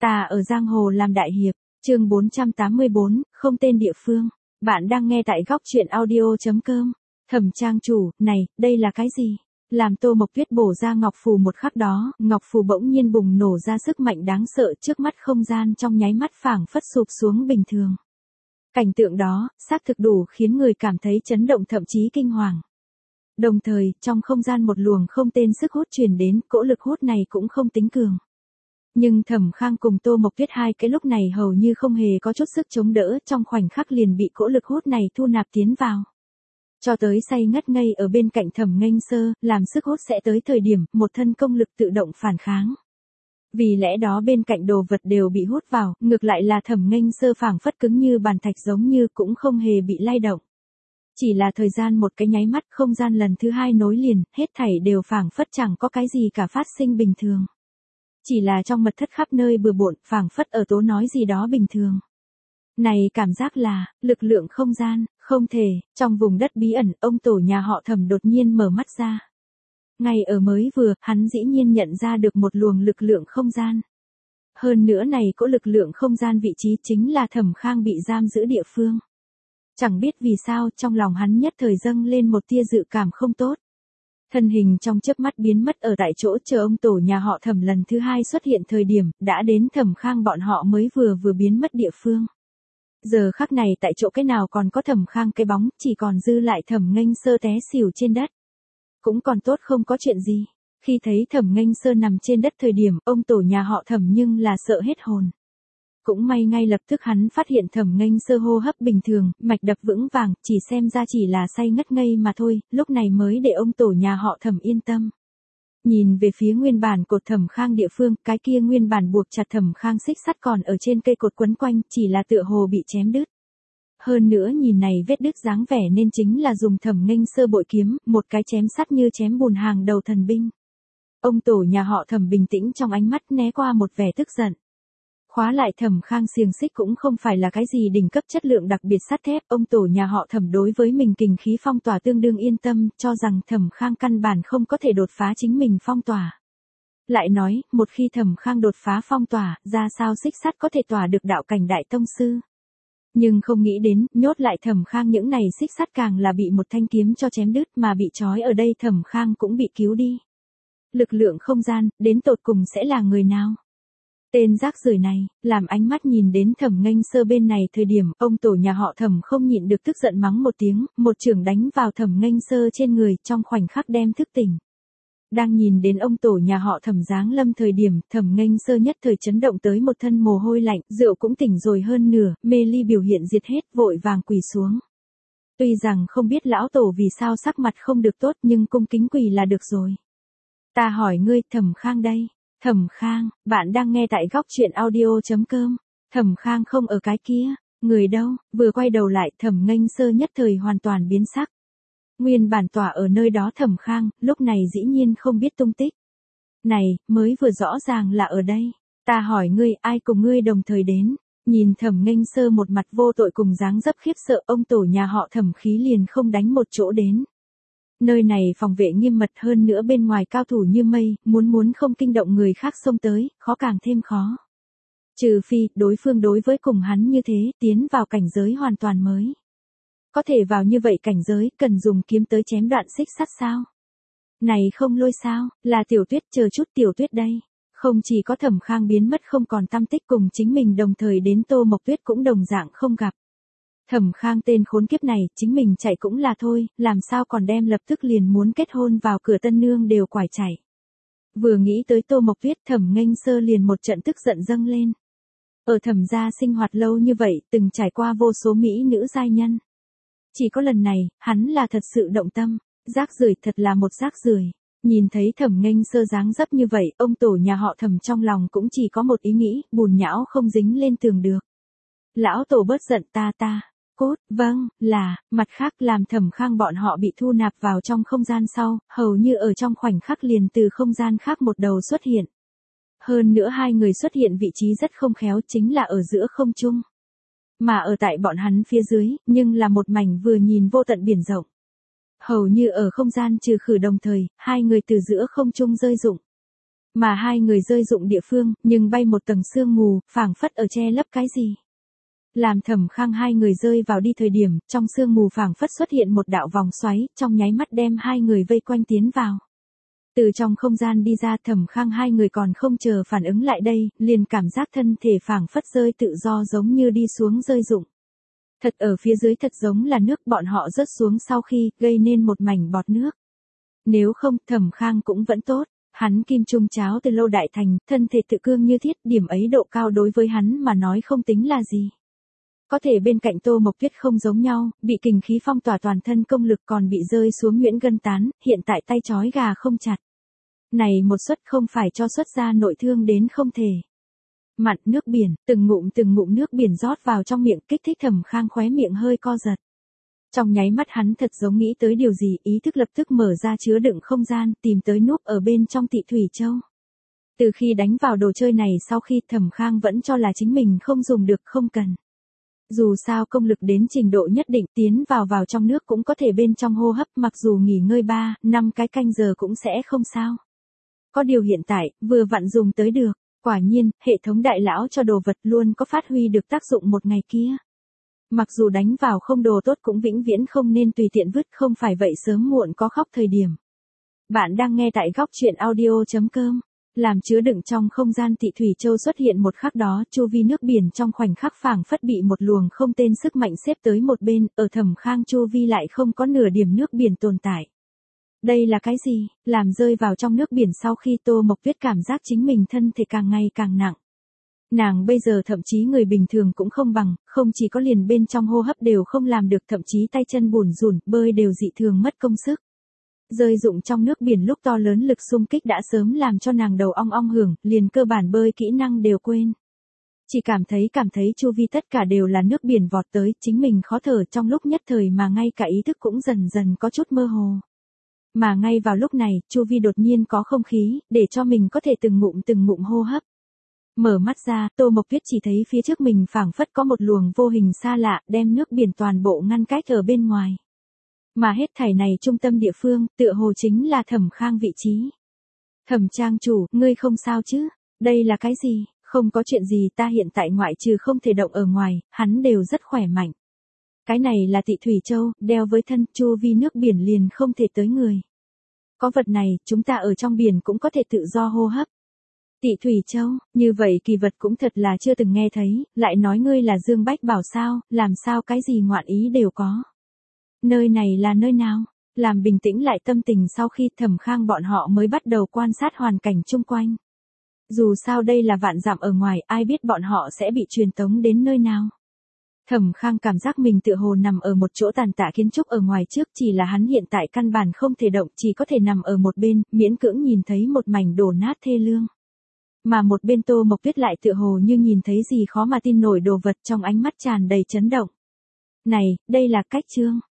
Ta ở giang hồ làm đại hiệp, chương 484, không tên địa phương. Bạn đang nghe tại góc truyện audio.com. Thẩm trang chủ, này, đây là cái gì? Làm Tô Mộc Tuyết bổ ra ngọc phù một khắc đó, ngọc phù bỗng nhiên bùng nổ ra sức mạnh đáng sợ, trước mắt không gian trong nháy mắt phảng phất sụp xuống bình thường. Cảnh tượng đó, xác thực đủ khiến người cảm thấy chấn động thậm chí kinh hoàng. Đồng thời, trong không gian một luồng không tên sức hút truyền đến, cỗ lực hút này cũng không tính cường. Nhưng Thẩm Khang cùng Tô Mộc Tuyết hai cái lúc này hầu như không hề có chút sức chống đỡ, trong khoảnh khắc liền bị cỗ lực hút này thu nạp tiến vào. Cho tới say ngất ngây ở bên cạnh Thẩm Nghênh Sơ, làm sức hút sẽ tới thời điểm một thân công lực tự động phản kháng. Vì lẽ đó bên cạnh đồ vật đều bị hút vào, ngược lại là Thẩm Nghênh Sơ phảng phất cứng như bàn thạch giống như cũng không hề bị lay động. Chỉ là thời gian một cái nháy mắt, không gian lần thứ hai nối liền, hết thảy đều phảng phất chẳng có cái gì cả phát sinh bình thường. Chỉ là trong mật thất khắp nơi bừa bộn, phảng phất ở tố nói gì đó bình thường. Này cảm giác là, lực lượng không gian, không thể, trong vùng đất bí ẩn, ông tổ nhà họ Thẩm đột nhiên mở mắt ra. Ngay ở mới vừa, hắn dĩ nhiên nhận ra được một luồng lực lượng không gian. Hơn nữa này cỗ lực lượng không gian vị trí chính là Thẩm Khang bị giam giữ địa phương. Chẳng biết vì sao, trong lòng hắn nhất thời dâng lên một tia dự cảm không tốt. Thân hình trong chớp mắt biến mất ở tại chỗ, chờ ông tổ nhà họ Thẩm lần thứ hai xuất hiện thời điểm, đã đến Thẩm Khang bọn họ mới vừa biến mất địa phương. Giờ khắc này tại chỗ cái nào còn có Thẩm Khang cái bóng, chỉ còn dư lại Thẩm Nghênh Sơ té xỉu trên đất. Cũng còn tốt không có chuyện gì. Khi thấy Thẩm Nghênh Sơ nằm trên đất thời điểm, ông tổ nhà họ Thẩm nhưng là sợ hết hồn. Cũng may ngay lập tức hắn phát hiện Thẩm Nghênh Sơ hô hấp bình thường, mạch đập vững vàng, chỉ xem ra chỉ là say ngất ngây mà thôi, lúc này mới để ông tổ nhà họ Thẩm yên tâm. Nhìn về phía nguyên bản cột Thẩm Khang địa phương, cái kia nguyên bản buộc chặt Thẩm Khang xích sắt còn ở trên cây cột quấn quanh, chỉ là tựa hồ bị chém đứt. Hơn nữa nhìn này vết đứt dáng vẻ nên chính là dùng Thẩm Nghênh Sơ bội kiếm, một cái chém sắt như chém bùn hàng đầu thần binh. Ông tổ nhà họ Thẩm bình tĩnh trong ánh mắt né qua một vẻ tức giận. Khóa lại Thẩm Khang xiềng xích cũng không phải là cái gì đỉnh cấp chất lượng đặc biệt sắt thép, ông tổ nhà họ Thẩm đối với mình kình khí phong tỏa tương đương yên tâm, cho rằng Thẩm Khang căn bản không có thể đột phá chính mình phong tỏa. Lại nói, một khi Thẩm Khang đột phá phong tỏa, ra sao xích sắt có thể tỏa được đạo cảnh đại tông sư. Nhưng không nghĩ đến, nhốt lại Thẩm Khang những này xích sắt càng là bị một thanh kiếm cho chém đứt, mà bị trói ở đây Thẩm Khang cũng bị cứu đi. Lực lượng không gian, đến tột cùng sẽ là người nào? Tên rác rưởi này, làm ánh mắt nhìn đến Thẩm Nghênh Sơ bên này thời điểm, ông tổ nhà họ Thẩm không nhịn được tức giận mắng một tiếng, một chưởng đánh vào Thẩm Nghênh Sơ trên người, trong khoảnh khắc đem thức tỉnh. Đang nhìn đến ông tổ nhà họ Thẩm giáng lâm thời điểm, Thẩm Nghênh Sơ nhất thời chấn động tới một thân mồ hôi lạnh, rượu cũng tỉnh rồi hơn nửa, mê ly biểu hiện diệt hết, vội vàng quỳ xuống. Tuy rằng không biết lão tổ vì sao sắc mặt không được tốt nhưng cung kính quỳ là được rồi. Ta hỏi ngươi, Thẩm Khang đây. Thẩm Khang, bạn đang nghe tại góc truyện audio.com. Thẩm Khang không ở cái kia, người đâu? Vừa quay đầu lại, Thẩm Nghênh Sơ nhất thời hoàn toàn biến sắc. Nguyên bản tỏa ở nơi đó Thẩm Khang, lúc này dĩ nhiên không biết tung tích. Này, mới vừa rõ ràng là ở đây. Ta hỏi ngươi, ai cùng ngươi đồng thời đến? Nhìn Thẩm Nghênh Sơ một mặt vô tội cùng dáng dấp khiếp sợ, ông tổ nhà họ Thẩm khí liền không đánh một chỗ đến. Nơi này phòng vệ nghiêm mật, hơn nữa bên ngoài cao thủ như mây, muốn không kinh động người khác xông tới, khó càng thêm khó. Trừ phi, đối phương đối với cùng hắn như thế, tiến vào cảnh giới hoàn toàn mới. Có thể vào như vậy cảnh giới, cần dùng kiếm tới chém đoạn xích sắt sao? Này không lôi sao, là Tiểu Tuyết, chờ chút Tiểu Tuyết đây. Không chỉ có Thẩm Khang biến mất không còn tăm tích, cùng chính mình đồng thời đến Tô Mộc Tuyết cũng đồng dạng không gặp. Thẩm Khang tên khốn kiếp này, chính mình chạy cũng là thôi, làm sao còn đem lập tức liền muốn kết hôn vào cửa tân nương đều quải chạy. Vừa nghĩ tới Tô Mộc Tuyết, Thẩm Nghênh Sơ liền một trận tức giận dâng lên. Ở Thẩm gia sinh hoạt lâu như vậy, từng trải qua vô số mỹ nữ giai nhân. Chỉ có lần này, hắn là thật sự động tâm, rác rưởi, thật là một rác rưởi. Nhìn thấy Thẩm Nghênh Sơ dáng dấp như vậy, ông tổ nhà họ Thẩm trong lòng cũng chỉ có một ý nghĩ, bùn nhão không dính lên tường được. Lão tổ bớt giận, ta. Cốt, vâng, là, mặt khác làm Thẩm Khang bọn họ bị thu nạp vào trong không gian sau, hầu như ở trong khoảnh khắc liền từ không gian khác một đầu xuất hiện. Hơn nữa hai người xuất hiện vị trí rất không khéo, chính là ở giữa không trung. Mà ở tại bọn hắn phía dưới, nhưng là một mảnh vừa nhìn vô tận biển rộng. Hầu như ở không gian trừ khử đồng thời, hai người từ giữa không trung rơi rụng. Mà hai người rơi dụng địa phương, nhưng bay một tầng sương mù, phảng phất ở che lấp cái gì. Làm Thẩm Khang hai người rơi vào đi thời điểm, trong sương mù phảng phất xuất hiện một đạo vòng xoáy, trong nháy mắt đem hai người vây quanh tiến vào. Từ trong không gian đi ra, Thẩm Khang hai người còn không chờ phản ứng lại đây, liền cảm giác thân thể phảng phất rơi tự do giống như đi xuống rơi rụng. Thật ở phía dưới thật giống là nước, bọn họ rớt xuống sau khi gây nên một mảnh bọt nước. Nếu không, Thẩm Khang cũng vẫn tốt. Hắn kim trung cháo từ lâu đại thành, thân thể tự cương như thiết, điểm ấy độ cao đối với hắn mà nói không tính là gì. Có thể bên cạnh Tô Mộc Tuyết không giống nhau, bị kình khí phong tỏa toàn thân, công lực còn bị rơi xuống nhuyễn gân tán, hiện tại tay trói gà không chặt. Này một suất không phải cho xuất ra nội thương đến không thể. Mặn nước biển, từng ngụm nước biển rót vào trong miệng, kích thích Thẩm Khang khóe miệng hơi co giật. Trong nháy mắt hắn thật giống nghĩ tới điều gì, ý thức lập tức mở ra chứa đựng không gian, tìm tới núp ở bên trong Tị Thủy Châu. Từ khi đánh vào đồ chơi này, sau khi Thẩm Khang vẫn cho là chính mình không dùng được, không cần. Dù sao công lực đến trình độ nhất định, tiến vào trong nước cũng có thể bên trong hô hấp, mặc dù nghỉ ngơi 3-5 cái canh giờ cũng sẽ không sao. Có điều hiện tại, vừa vặn dùng tới được, quả nhiên, hệ thống đại lão cho đồ vật luôn có phát huy được tác dụng một ngày kia. Mặc dù đánh vào không đồ tốt cũng vĩnh viễn không nên tùy tiện vứt, không phải vậy sớm muộn có khóc thời điểm. Bạn đang nghe tại góc truyện audio.com. Làm chứa đựng trong không gian Tị Thủy Châu xuất hiện một khắc đó, chu vi nước biển trong khoảnh khắc phảng phất bị một luồng không tên sức mạnh xếp tới một bên, ở Thẩm Khang chu vi lại không có nửa điểm nước biển tồn tại. Đây là cái gì? Làm rơi vào trong nước biển sau khi Tô Mộc Tuyết cảm giác chính mình thân thể càng ngày càng nặng. Nàng bây giờ thậm chí người bình thường cũng không bằng, không chỉ có liền bên trong hô hấp đều không làm được, thậm chí tay chân bủn rủn, bơi đều dị thường mất công sức. Rơi dụng trong nước biển lúc to lớn lực xung kích đã sớm làm cho nàng đầu ong ong hưởng, liền cơ bản bơi kỹ năng đều quên. Chỉ cảm thấy chu vi tất cả đều là nước biển vọt tới, chính mình khó thở trong lúc nhất thời mà ngay cả ý thức cũng dần dần có chút mơ hồ. Mà ngay vào lúc này, chu vi đột nhiên có không khí, để cho mình có thể từng ngụm hô hấp. Mở mắt ra, Tô Mộc Tuyết chỉ thấy phía trước mình phảng phất có một luồng vô hình xa lạ, đem nước biển toàn bộ ngăn cách ở bên ngoài. Mà hết thảy này trung tâm địa phương, tựa hồ chính là Thẩm Khang vị trí. Thẩm trang chủ, ngươi không sao chứ? Đây là cái gì? Không có chuyện gì, ta hiện tại ngoại trừ không thể động ở ngoài, hắn đều rất khỏe mạnh. Cái này là Tị Thủy Châu, đeo với thân, chu vi nước biển liền không thể tới người. Có vật này, chúng ta ở trong biển cũng có thể tự do hô hấp. Tị Thủy Châu, như vậy kỳ vật cũng thật là chưa từng nghe thấy, lại nói ngươi là Dương Bách Bảo sao, làm sao cái gì ngoạn ý đều có. Nơi này là nơi nào? Làm bình tĩnh lại tâm tình sau khi Thẩm Khang bọn họ mới bắt đầu quan sát hoàn cảnh chung quanh. Dù sao đây là vạn dặm ở ngoài, ai biết bọn họ sẽ bị truyền tống đến nơi nào. Thẩm Khang cảm giác mình tựa hồ nằm ở một chỗ tàn tạ kiến trúc ở ngoài trước, chỉ là hắn hiện tại căn bản không thể động, chỉ có thể nằm ở một bên, miễn cưỡng nhìn thấy một mảnh đổ nát thê lương. Mà một bên Tô Mộc Tuyết lại tựa hồ như nhìn thấy gì khó mà tin nổi đồ vật, trong ánh mắt tràn đầy chấn động. Này, đây là cách trương.